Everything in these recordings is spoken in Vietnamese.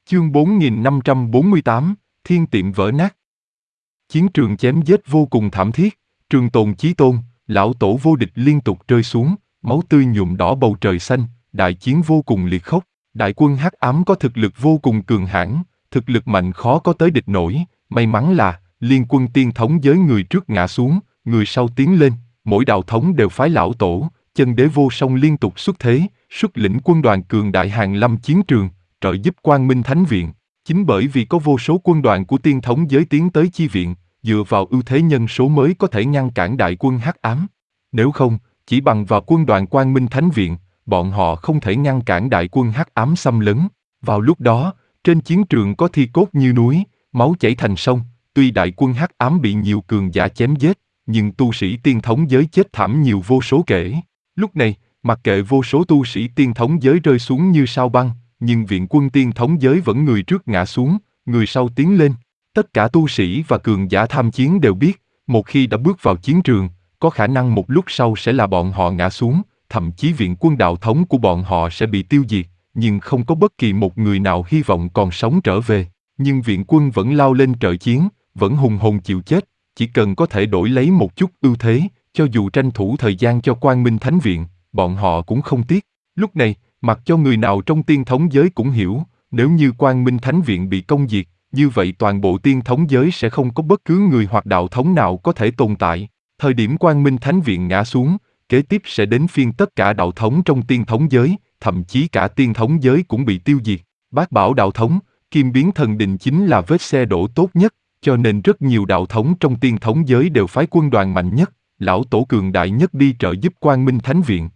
Chương 4548, Thiên Tiệm vỡ nát. Chiến trường chém giết vô cùng thảm thiết, trường tồn chí tôn, lão tổ vô địch liên tục rơi xuống, máu tươi nhuộm đỏ bầu trời xanh, đại chiến vô cùng liệt khốc. Đại quân hắc ám có thực lực vô cùng cường hãn, thực lực mạnh khó có tới địch nổi. May mắn là liên quân tiên thống giới người trước ngã xuống, người sau tiến lên, mỗi đạo thống đều phái lão tổ, chân đế vô song liên tục xuất thế, xuất lĩnh quân đoàn cường đại hàng lâm chiến trường, trợ giúp Quang Minh Thánh Viện. Chính bởi vì có vô số quân đoàn của tiên thống giới tiến tới chi viện, dựa vào ưu thế nhân số mới có thể ngăn cản đại quân hắc ám. Nếu không, chỉ bằng vào quân đoàn Quang Minh Thánh Viện, bọn họ không thể ngăn cản đại quân hắc ám xâm lấn. Vào lúc đó, trên chiến trường có thi cốt như núi, máu chảy thành sông. Tuy đại quân hắc ám bị nhiều cường giả chém giết, nhưng tu sĩ tiên thống giới chết thảm nhiều vô số kể. Lúc này, mặc kệ vô số tu sĩ tiên thống giới rơi xuống như sao băng, nhưng viện quân tiên thống giới vẫn người trước ngã xuống, người sau tiến lên. Tất cả tu sĩ và cường giả tham chiến đều biết, một khi đã bước vào chiến trường, có khả năng một lúc sau sẽ là bọn họ ngã xuống, thậm chí viện quân đạo thống của bọn họ sẽ bị tiêu diệt, nhưng không có bất kỳ một người nào hy vọng còn sống trở về. Nhưng viện quân vẫn lao lên trợ chiến, vẫn hùng hồn chịu chết, chỉ cần có thể đổi lấy một chút ưu thế, cho dù tranh thủ thời gian cho Quang Minh Thánh Viện, bọn họ cũng không tiếc. Lúc này, mặc cho người nào trong tiên thống giới cũng hiểu, nếu như Quang Minh Thánh Viện bị công diệt, như vậy toàn bộ tiên thống giới sẽ không có bất cứ người hoặc đạo thống nào có thể tồn tại. Thời điểm Quang Minh Thánh Viện ngã xuống, kế tiếp sẽ đến phiên tất cả đạo thống trong tiên thống giới, thậm chí cả tiên thống giới cũng bị tiêu diệt. Bát bảo đạo thống, Kim Biến Thần Đình chính là vết xe đổ tốt nhất, cho nên rất nhiều đạo thống trong tiên thống giới đều phái quân đoàn mạnh nhất, lão tổ cường đại nhất đi trợ giúp Quang Minh Thánh Viện.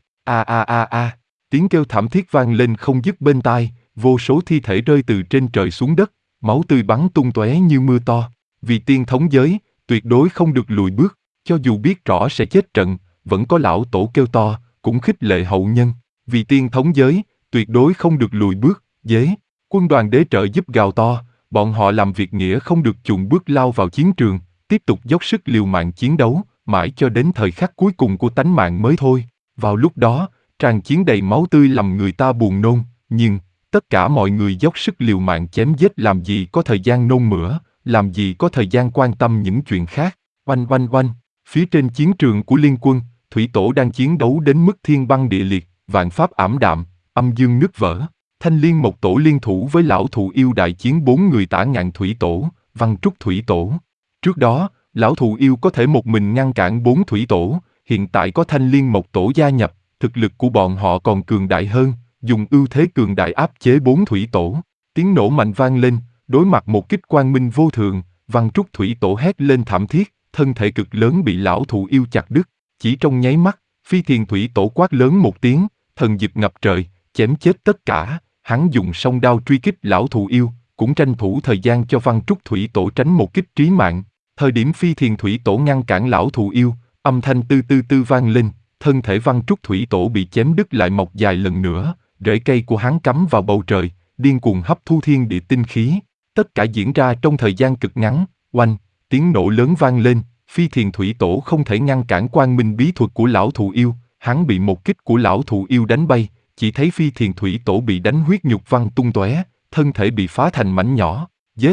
Tiếng kêu thảm thiết vang lên không dứt bên tai, vô số thi thể rơi từ trên trời xuống đất, máu tươi bắn tung tóe như mưa to. Vì tiên thống giới, tuyệt đối không được lùi bước, cho dù biết rõ sẽ chết trận, vẫn có lão tổ kêu to, cũng khích lệ hậu nhân. Vì tiên thống giới, tuyệt đối không được lùi bước, quân đoàn đế trợ giúp gào to, bọn họ làm việc nghĩa không được chùn bước lao vào chiến trường, tiếp tục dốc sức liều mạng chiến đấu, mãi cho đến thời khắc cuối cùng của tánh mạng mới thôi. Vào lúc đó, tràn chiến đầy máu tươi làm người ta buồn nôn, nhưng tất cả mọi người dốc sức liều mạng chém giết làm gì có thời gian nôn mửa, làm gì có thời gian quan tâm những chuyện khác. Oanh oanh oanh, phía trên chiến trường của liên quân, thủy tổ đang chiến đấu đến mức thiên băng địa liệt, vạn pháp ảm đạm, âm dương nứt vỡ. Thanh Liên Mộc Tổ liên thủ với lão thụ yêu đại chiến 4 người Tả Ngạn Thủy Tổ, Văn Trúc Thủy Tổ. Trước đó, lão thụ yêu có thể một mình ngăn cản 4 thủy tổ, hiện tại có Thanh Liên Mộc Tổ gia nhập, thực lực của bọn họ còn cường đại hơn, dùng ưu thế cường đại áp chế 4 thủy tổ. Tiếng nổ mạnh vang lên, đối mặt một kích quang minh vô thường, Văn Trúc Thủy Tổ hét lên thảm thiết, thân thể cực lớn bị lão thụ yêu chặt đứt. Chỉ trong nháy mắt, Phi Thiền Thủy Tổ quát lớn một tiếng, thần dịp ngập trời, chém chết tất cả. Hắn dùng song đao truy kích lão thụ yêu, cũng tranh thủ thời gian cho Văn Trúc Thủy Tổ tránh một kích trí mạng. Thời điểm Phi Thiền Thủy Tổ ngăn cản lão thụ yêu, âm thanh tư tư tư vang lên, thân thể Văn Trúc Thủy Tổ bị chém đứt lại mọc dài lần nữa, rễ cây của hắn cắm vào bầu trời, điên cuồng hấp thu thiên địa tinh khí. Tất cả diễn ra trong thời gian cực ngắn. Oanh, tiếng nổ lớn vang lên, Phi Thiền Thủy Tổ không thể ngăn cản quang minh bí thuật của lão thụ yêu, hắn bị một kích của lão thụ yêu đánh bay. Chỉ thấy Phi Thiền Thủy Tổ bị đánh huyết nhục văng tung tóe, thân thể bị phá thành mảnh nhỏ.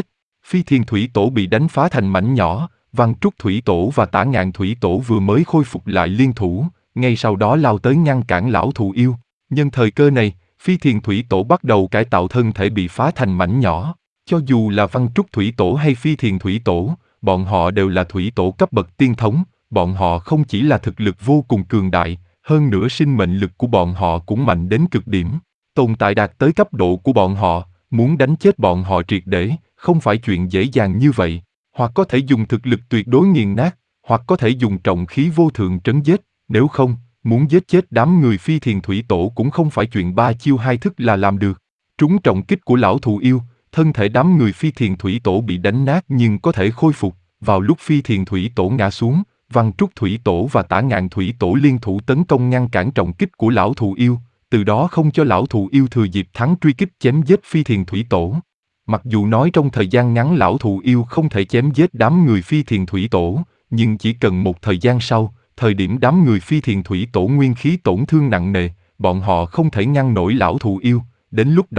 Phi Thiền Thủy Tổ bị đánh phá thành mảnh nhỏ, Văn Trúc Thủy Tổ và Tả Ngạn Thủy Tổ vừa mới khôi phục lại liên thủ, ngay sau đó lao tới ngăn cản lão thụ yêu. Nhân thời cơ này, Phi Thiền Thủy Tổ bắt đầu cải tạo thân thể bị phá thành mảnh nhỏ. Cho dù là Văn Trúc Thủy Tổ hay Phi Thiền Thủy Tổ, bọn họ đều là thủy tổ cấp bậc tiên thống, bọn họ không chỉ là thực lực vô cùng cường đại, hơn nữa sinh mệnh lực của bọn họ cũng mạnh đến cực điểm. Tồn tại đạt tới cấp độ của bọn họ, muốn đánh chết bọn họ triệt để, không phải chuyện dễ dàng như vậy. Hoặc có thể dùng thực lực tuyệt đối nghiền nát, hoặc có thể dùng trọng khí vô thượng trấn giết. Nếu không, muốn giết chết đám người Phi Thiền Thủy Tổ cũng không phải chuyện 3 chiêu 2 thức là làm được. Trúng trọng kích của lão thụ yêu, thân thể đám người Phi Thiền Thủy Tổ bị đánh nát nhưng có thể khôi phục. Vào lúc Phi Thiền Thủy Tổ ngã xuống, Văn Trúc Thủy Tổ và Tả Ngạn Thủy Tổ liên thủ tấn công ngăn cản trọng kích của lão thụ yêu, từ đó không cho lão thụ yêu thừa dịp thắng truy kích chém giết Phi Thiền Thủy Tổ. Mặc dù nói trong thời gian ngắn lão thụ yêu không thể chém giết đám người Phi Thiền Thủy Tổ, nhưng chỉ cần một thời gian sau, thời điểm đám người Phi Thiền Thủy Tổ nguyên khí tổn thương nặng nề, bọn họ không thể ngăn nổi lão thụ yêu, đến lúc đó,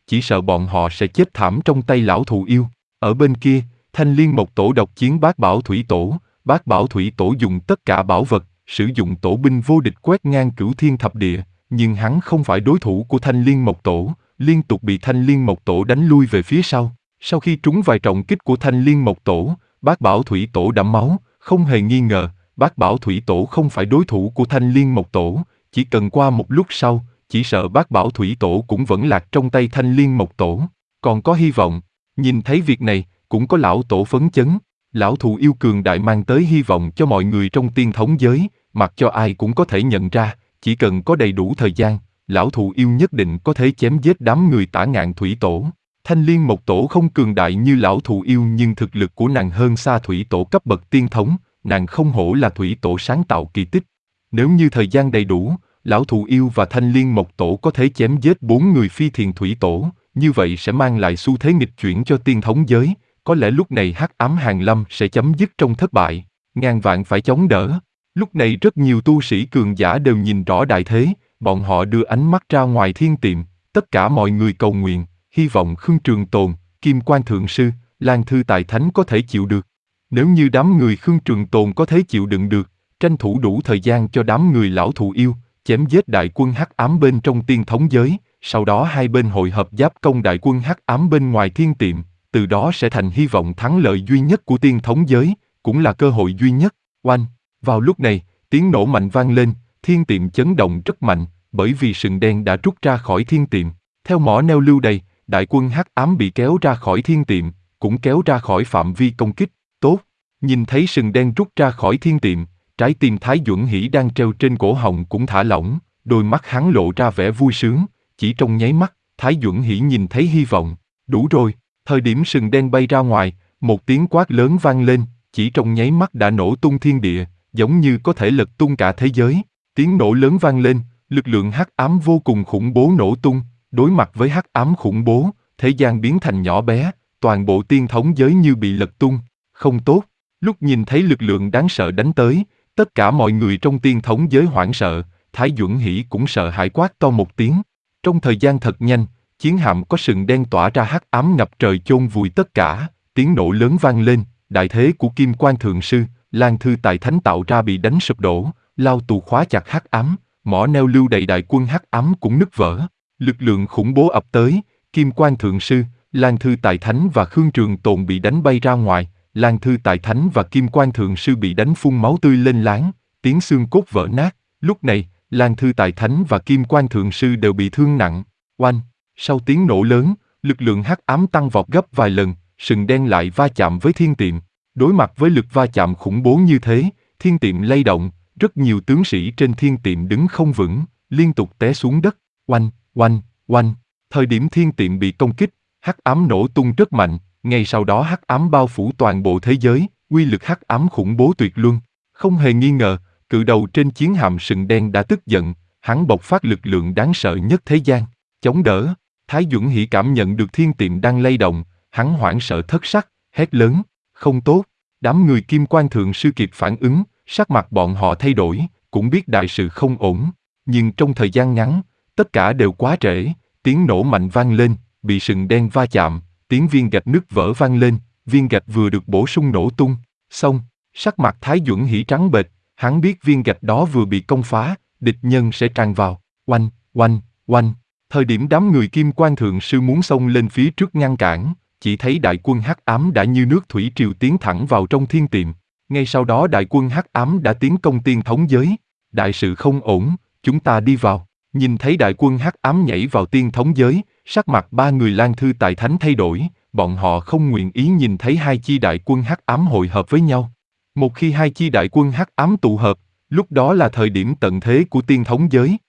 chỉ sợ bọn họ sẽ chết thảm trong tay lão thù yêu. Ở bên kia, Thanh Liên Mộc Tổ độc chiến Bát Bảo Thủy Tổ. Bát Bảo Thủy Tổ dùng tất cả bảo vật, sử dụng tổ binh vô địch quét ngang cửu thiên thập địa, nhưng hắn không phải đối thủ của Thanh Liên Mộc Tổ, liên tục bị Thanh Liên Mộc Tổ đánh lui về phía sau. Sau khi trúng vài trọng kích của Thanh Liên Mộc Tổ, Bát Bảo Thủy Tổ đẫm máu, không hề nghi ngờ, Bát Bảo Thủy Tổ không phải đối thủ của Thanh Liên Mộc Tổ, chỉ cần qua một lúc sau, chỉ sợ Bát Bảo Thủy Tổ cũng vẫn lạc trong tay Thanh Liên Mộc Tổ. Còn có hy vọng. Nhìn thấy việc này, cũng có lão tổ phấn chấn. Lão thù yêu cường đại mang tới hy vọng cho mọi người trong tiên thống giới, mặc cho ai cũng có thể nhận ra, chỉ cần có đầy đủ thời gian, lão thù yêu nhất định có thể chém giết đám người Tả Ngạn Thủy Tổ. Thanh Liên Mộc Tổ không cường đại như lão thù yêu nhưng thực lực của nàng hơn xa Thủy Tổ cấp bậc tiên thống, nàng không hổ là Thủy Tổ sáng tạo kỳ tích. Nếu như thời gian đầy đủ, lão thù yêu và Thanh Liên Mộc Tổ có thể chém giết 4 người phi thiền Thủy Tổ, như vậy sẽ mang lại xu thế nghịch chuyển cho tiên thống giới. Có lẽ lúc này Hắc Ám Hàn Lâm sẽ chấm dứt trong thất bại, ngàn vạn phải chống đỡ. Lúc này rất nhiều tu sĩ cường giả đều nhìn rõ đại thế, bọn họ đưa ánh mắt ra ngoài thiên tiệm, tất cả mọi người cầu nguyện, hy vọng Khương Trường Tồn, Kim Quan Thượng Sư, Lan Thư Tài Thánh có thể chịu được. Nếu như đám người Khương Trường Tồn có thể chịu đựng được, tranh thủ đủ thời gian cho đám người lão thù yêu, chém giết đại quân Hắc Ám bên trong tiên thống giới, sau đó hai bên hội hợp giáp công đại quân Hắc Ám bên ngoài thiên tiệm. Từ đó sẽ thành hy vọng thắng lợi duy nhất của tiên thống giới, cũng là cơ hội duy nhất. Oanh! Vào lúc này, tiếng nổ mạnh vang lên, thiên tiệm chấn động rất mạnh, bởi vì sừng đen đã rút ra khỏi thiên tiệm. Theo mỏ neo lưu đày, đại quân Hắc Ám bị kéo ra khỏi thiên tiệm, cũng kéo ra khỏi phạm vi công kích. Tốt! Nhìn thấy sừng đen rút ra khỏi thiên tiệm, trái tim Thái Duẩn Hỷ đang treo trên cổ họng cũng thả lỏng, đôi mắt hắn lộ ra vẻ vui sướng, chỉ trong nháy mắt, Thái Duẩn Hỷ nhìn thấy hy vọng. Đủ rồi! Thời điểm sừng đen bay ra ngoài, một tiếng quát lớn vang lên, chỉ trong nháy mắt đã nổ tung thiên địa, giống như có thể lật tung cả thế giới. Tiếng nổ lớn vang lên, lực lượng Hắc Ám vô cùng khủng bố nổ tung, đối mặt với Hắc Ám khủng bố, thế gian biến thành nhỏ bé, toàn bộ tiên thống giới như bị lật tung. Không tốt, lúc nhìn thấy lực lượng đáng sợ đánh tới, tất cả mọi người trong tiên thống giới hoảng sợ, Thái Duẩn Hỷ cũng sợ hãi quát to một tiếng. Trong thời gian thật nhanh, chiến hạm có sừng đen tỏa ra hắc ám ngập trời chôn vùi tất cả, tiếng nổ lớn vang lên, đại thế của Kim Quan Thượng Sư, Lan Thư Tài Thánh tạo ra bị đánh sụp đổ, lao tù khóa chặt hắc ám, mỏ neo lưu đầy đại quân hắc ám cũng nứt vỡ, lực lượng khủng bố ập tới, Kim Quan Thượng Sư, Lan Thư Tài Thánh và Khương Trường Tồn bị đánh bay ra ngoài, Lan Thư Tài Thánh và Kim Quan Thượng Sư bị đánh phun máu tươi lên láng, tiếng xương cốt vỡ nát, lúc này, Lan Thư Tài Thánh và Kim Quan Thượng Sư đều bị thương nặng. Oanh! Sau tiếng nổ lớn, lực lượng hắc ám tăng vọt gấp vài lần, sừng đen lại va chạm với thiên tiệm. Đối mặt với lực va chạm khủng bố như thế, thiên tiệm lay động, rất nhiều tướng sĩ trên thiên tiệm đứng không vững, liên tục té xuống đất. Oanh, oanh, oanh. Thời điểm thiên tiệm bị công kích, hắc ám nổ tung rất mạnh, ngay sau đó hắc ám bao phủ toàn bộ thế giới, uy lực hắc ám khủng bố tuyệt luân. Không hề nghi ngờ, cự đầu trên chiến hạm sừng đen đã tức giận, hắn bộc phát lực lượng đáng sợ nhất thế gian. Chống đỡ. Thái Duẩn Hỷ cảm nhận được thiên tiệm đang lay động, hắn hoảng sợ thất sắc, hét lớn, không tốt. Đám người Kim Quan Thượng Sư kịp phản ứng, sắc mặt bọn họ thay đổi, cũng biết đại sự không ổn. Nhưng trong thời gian ngắn, tất cả đều quá trễ, tiếng nổ mạnh vang lên, bị sừng đen va chạm, tiếng viên gạch nứt vỡ vang lên, viên gạch vừa được bổ sung nổ tung. Xong, sắc mặt Thái Duẩn Hỷ trắng bệch, hắn biết viên gạch đó vừa bị công phá, địch nhân sẽ tràn vào. Oanh, oanh, oanh. Thời điểm đám người Kim Quan Thượng Sư muốn xông lên phía trước ngăn cản, chỉ thấy đại quân hắc ám đã như nước thủy triều tiến thẳng vào trong thiên tiệm. Ngay sau đó đại quân hắc ám đã tiến công tiên thống giới. Đại sự không ổn, chúng ta đi vào. Nhìn thấy đại quân hắc ám nhảy vào tiên thống giới, sắc mặt ba người Lan Thư Tài Thánh thay đổi, bọn họ không nguyện ý nhìn thấy hai chi đại quân hắc ám hội hợp với nhau. Một khi hai chi đại quân hắc ám tụ hợp, lúc đó là thời điểm tận thế của tiên thống giới.